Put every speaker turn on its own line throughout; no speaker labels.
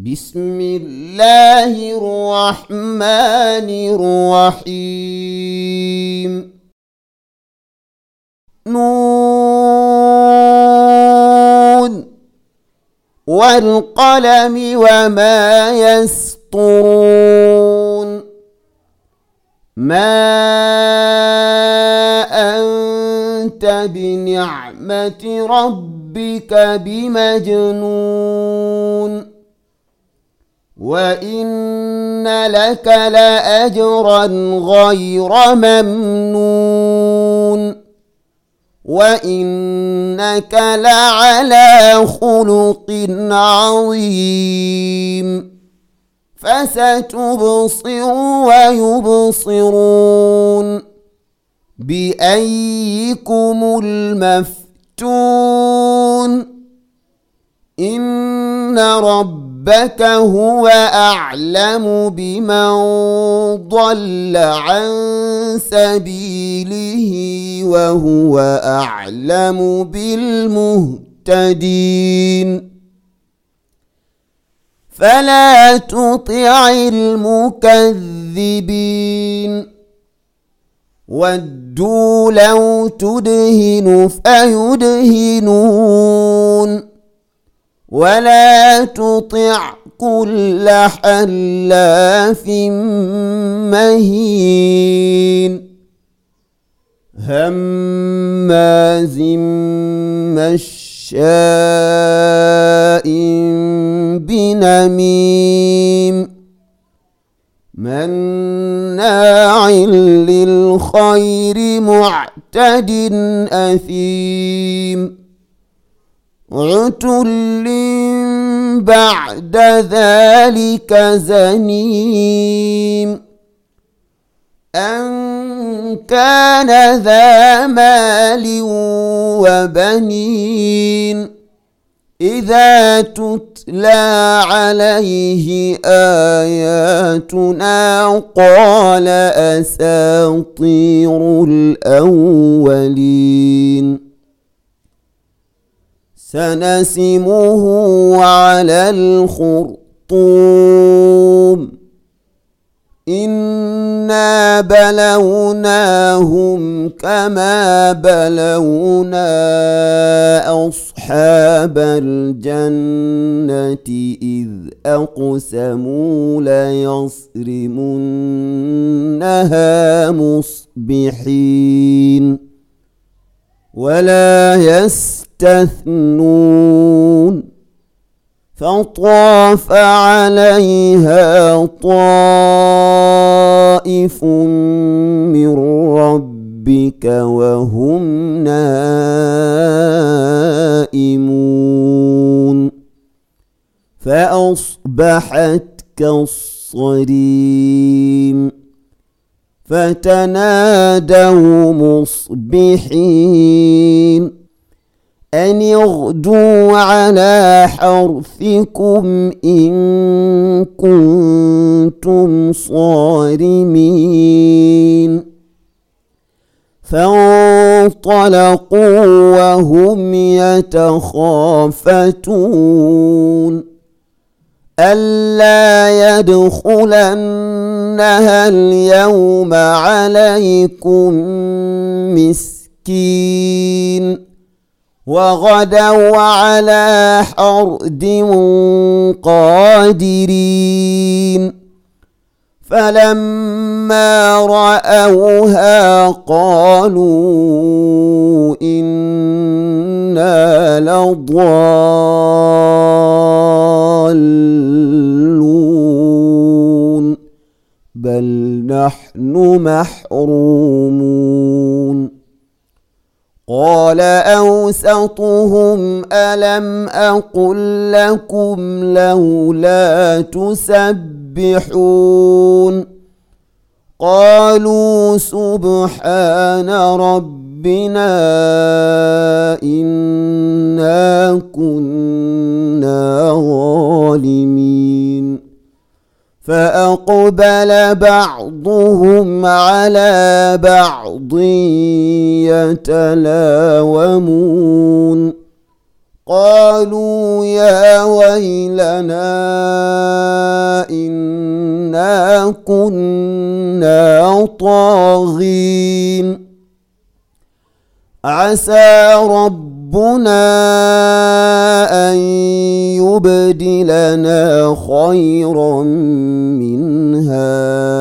بسم الله الرحمن الرحيم. نون والقلم وما يسطرون. ما أنت بنعمة ربك بمجنون. وإن لك لأجرا غير ممنون. وإنك لعلى خلق عظيم. فستبصر ويبصرون بأيكم المفتون. إن ربك هو أعلم بمن ضل عن سبيله وهو أعلم بالمهتدين. فلا تطع المكذبين. ودوا لو تدهن فيدهنون. ولا تطع كل حلاف مهين هماز مشاء بنميم مناع للخير معتد أثيم عتل بعد ذلك زنيم أن كان ذا مال وبنين إذا تتلى عليه آياتنا قال أساطير الأولين. سنسمه على الخرطوم. إنا بلوناهم كما بلونا أصحاب الجنة إذ أقسموا ليصرمنها مصبحين ولا يستثنون. فطاف عليها طائف من ربك وهم نائمون فأصبحت كالصريم. فتنادوا مصبحين أن اغدوا على حرثكم إن كنتم صارمين. فانطلقوا وهم يتخافتون ألا يدخلنها اليوم عليكم مسكين. وغدوا على حرد قادرين. فلما رأوها قالوا إنا لضالون بل نحن محرومون. قال أوسطهم ألم أقل لكم لولا تسبحون. قالوا سبحان ربنا إنا كنا ظالمين. فأقبل بعضهم على بعض يتلاومون قالوا يا ويلنا إنا كنا طاغين عسى ربنا أن يبدلنا خيرا منها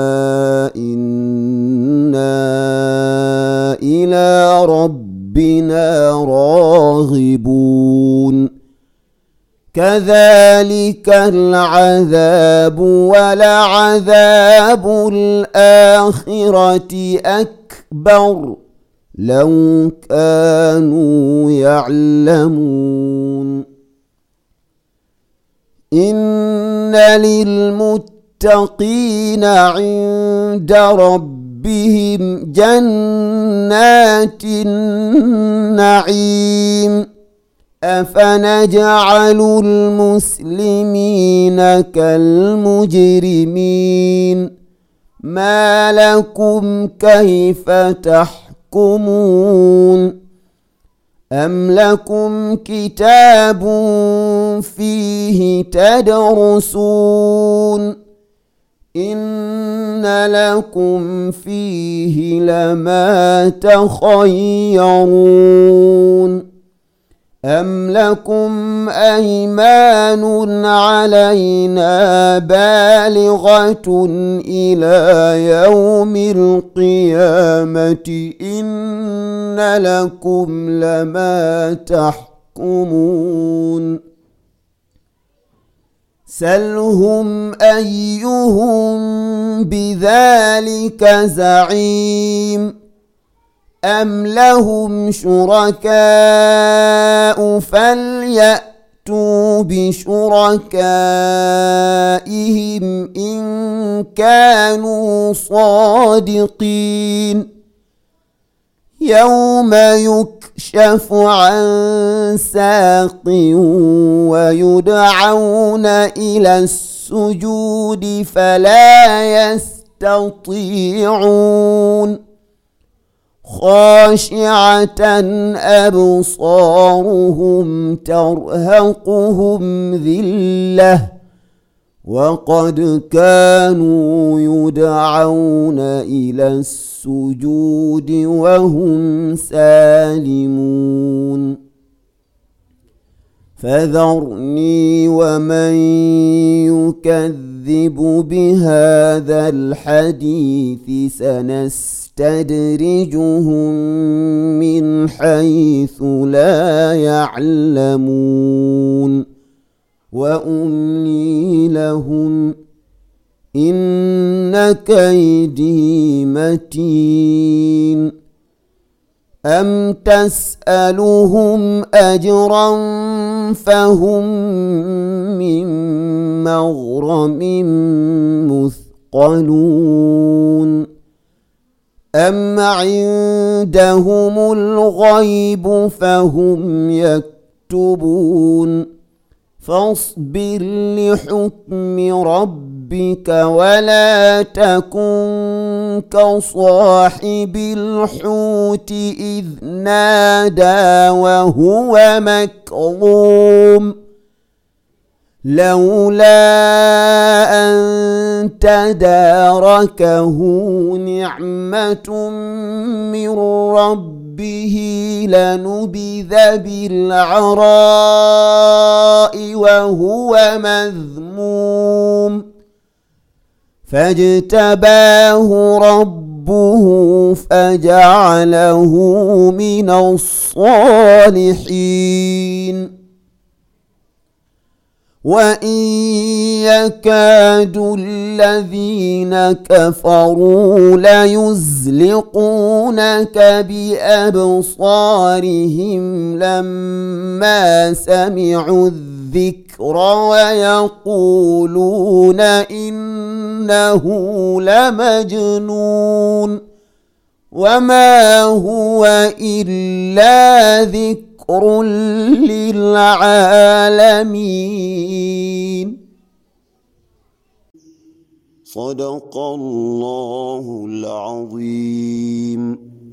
إنا إلى ربنا راغبون كذلك العذاب ولعذاب الآخرة أكبر لو كانوا يعلمون إن للمتقين عند ربهم جنات النعيم أفنجعل المسلمين كالمجرمين ما لكم كيف تحكمون أم لكم كتاب فيه تدرسون إن لكم فيه لما تخيرون أم لكم أيمان علينا بالغة إلى يوم القيامة إن لكم لما تحكمون سلهم أيهم بذلك زعيم أم لهم شركاء فليأتوا بشركائهم إن كانوا صادقين يوم يكشف عن ساق ويدعون إلى السجود فلا يستطيعون خاشعة أبصارهم ترهقهم ذلة وقد كانوا يدعون إلى السجود وهم سالمون فذرني ومن يكذب بهذا الحديث سنستدرجهم من حيث لا يعلمون وأملي لهم إن كيدي متين أم تسألهم أجرا فهم من مغرم مثقلون أم عندهم الغيب فهم يكتبون فاصبر لحكم ربك ولا تكن كصاحب الحوت إذ نادى وهو مكظوم لولا أن تداركه نعمة من ربه لنبذ بالعراء وهو مذموم فاجتباه ربه فجعله من الصالحين وإن يكاد الذين كفروا ليزلقونك بأبصارهم لما سمعوا الذكر ويقولون إنه لمجنون وما هو إلا ذكر للعالمين صدق الله العظيم.